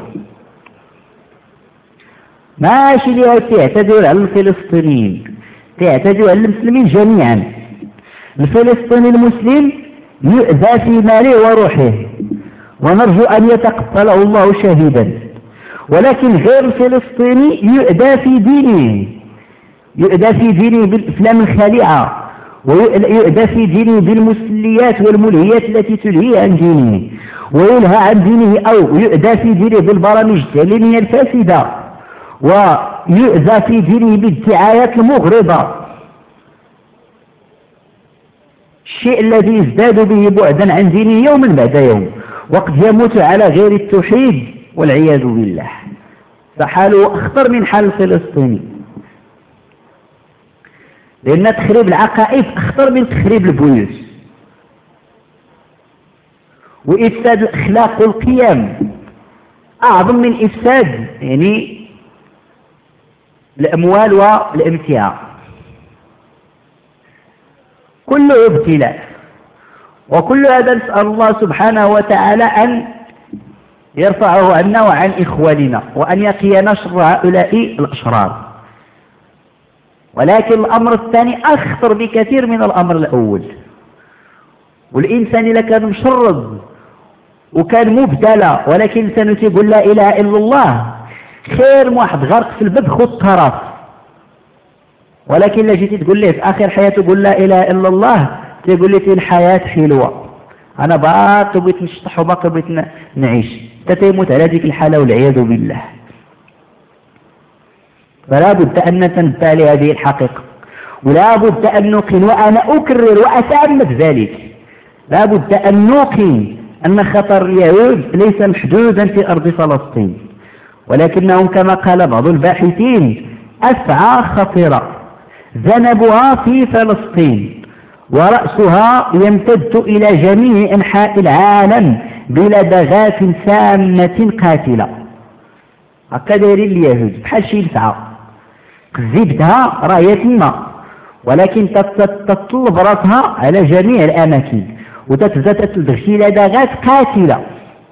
ماشي اليهود تعتدوا على الفلسطينيين، تعتدوا على المسلمين جميعا. الفلسطيني المسلم يؤذى في ماله وروحه، ونرجو أن يتقبله الله شهيدا، ولكن غير الفلسطيني يؤذى في دينه، يؤذى في دينه بالأفلام الخالعة، ويؤذى في دينه بالمسليات والملهيات التي تلهي عن دينه، ويلهى عن دينه، أو يؤذى في دينه بالبرامج التعليمية الفاسدة، ويؤذى في دينه بالدعايات المغرضة، الشيء الذي يزداد به بعدا عن دينه يوما بعد يوم، وقد يموت على غير التوحيد والعياذ بالله. فحاله أخطر من حال الفلسطيني، لأن تخريب العقائد أخطر من تخريب البيوت، وإفساد الأخلاق والقيم أعظم من إفساد يعني الأموال والأمتعة. كله ابتلاء، وكل هذا نسأل الله سبحانه وتعالى أن يرفعه عنا وعن إخواننا، وأن يقينا شر هؤلاء الأشرار. ولكن الأمر الثاني أخطر بكثير من الأمر الأول، والإنسان إذا كان مشرد وكان مبتلى ولكن لسانه تيقول لا إله إلا الله خير من واحد غرق في الباب خذ طرف. ولكن لا جيتي تقول ليه في آخر حياته قول لا إله إلا الله تيقول لي الحياة حلوة أنا باقي بغيت نشطح وباقي بغيت نعيش تتيموت على هذيك الحالة والعياذ بالله. فلا بد أن نتنبه لهذه الحقيقة ولا بد أن نوقن وأنا أكرر وأتأمل ذلك لا بد أن نوقن أن خطر اليهود ليس محدودا في أرض فلسطين ولكنهم كما قال بعض الباحثين أسعى خطيرة ذنبها في فلسطين ورأسها يمتد إلى جميع أنحاء العالم بلدغات سامة قاتلة. هكذا دايرين اليهود بحال شي لسعة زبدها راه يتما ولكن تطلب راسها على جميع الأماكن وتتزتت شي لدغات قاتلة.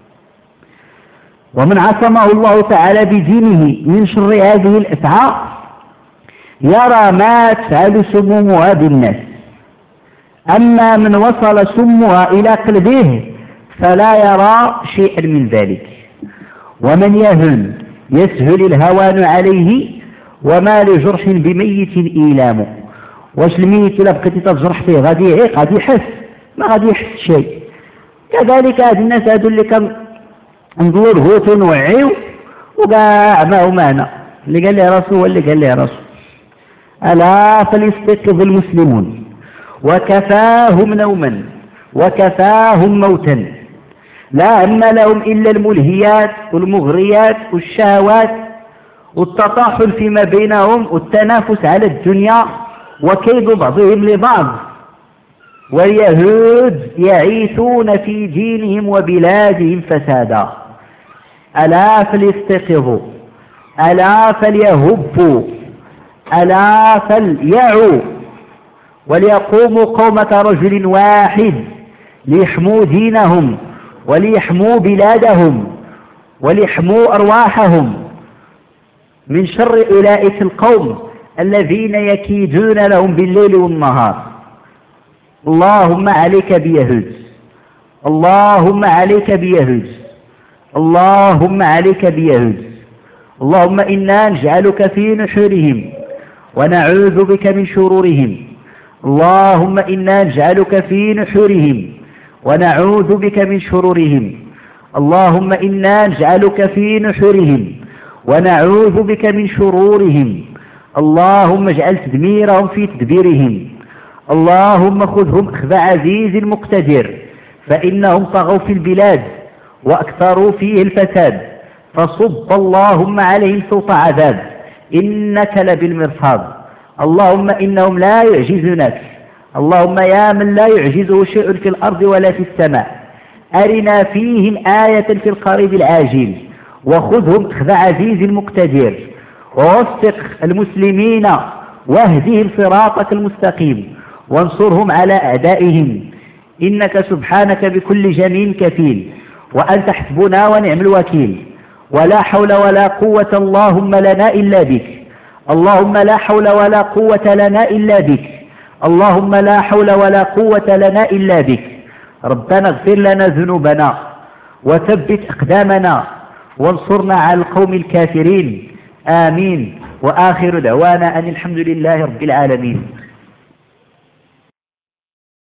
ومن عصمه الله تعالى بدينه من شر هذه الأسعى يرى ما تفعل سمومها بالناس، أما من وصل سمها إلى قلبه فلا يرى شيئا من ذلك. ومن يهن يسهل الهوان عليه وما لجرح بميت إيلام. واش الميت إلا بقيتي تجرح فيه غادي يعيق غادي يحس؟ ما غادي يحس شيء. كذلك هاد الناس هادو اللي كان نقول هوتو نوعيو وكاع ما هو معنا اللي قال له راسو واللي قال له راسو. ألا فليستيقظ المسلمون وكفاهم نوما وكفاهم موتا لا هم لهم إلا الملهيات والمغريات والشهوات والتطاحن فيما بينهم والتنافس على الدنيا وكيد بعضهم لبعض. واليهود يعيثون في دينهم وبلادهم فسادا. ألا فليستيقظوا ألا فليهبوا ألا فليعوا وليقوموا قومة رجل واحد ليحموا دينهم وليحموا بلادهم وليحموا أرواحهم من شر أولئك القوم الذين يكيدون لهم بالليل والنهار. اللهم عليك بيهود اللهم عليك بيهود اللهم عليك بيهود. اللهم إنا نجعلك في نحورهم ونعوذ بك من شرورهم. اللهم إنا نجعلك في نحورهم ونعوذ بك من شرورهم. اللهم إنا نجعلك في نحورهم ونعوذ بك من شرورهم. اللهم اجعل تدميرهم في تدبيرهم. اللهم خذهم أخذ عزيز مقتدر فإنهم طغوا في البلاد وأكثروا فيه الفساد فصب اللهم عليهم صوت عذاب إنك لبالمرصاد. اللهم إنهم لا يعجزونك. اللهم يا من لا يعجزه شيء في الأرض ولا في السماء أرنا فيهم آية في القريب العاجل وخذهم أخذ عزيز مقتدر ووفق المسلمين واهدهم صراطك المستقيم وانصرهم على أعدائهم إنك سبحانك بكل جميل كفيل وأنت حسبنا ونعم الوكيل ولا حول ولا قوة اللهم لنا إلا بك. اللهم لا حول ولا قوة لنا إلا بك. اللهم لا حول ولا قوة لنا إلا بك. ربنا اغفر لنا ذنوبنا وثبت أقدامنا وانصرنا على القوم الكافرين. آمين. وآخر دعوانا أن الحمد لله رب العالمين.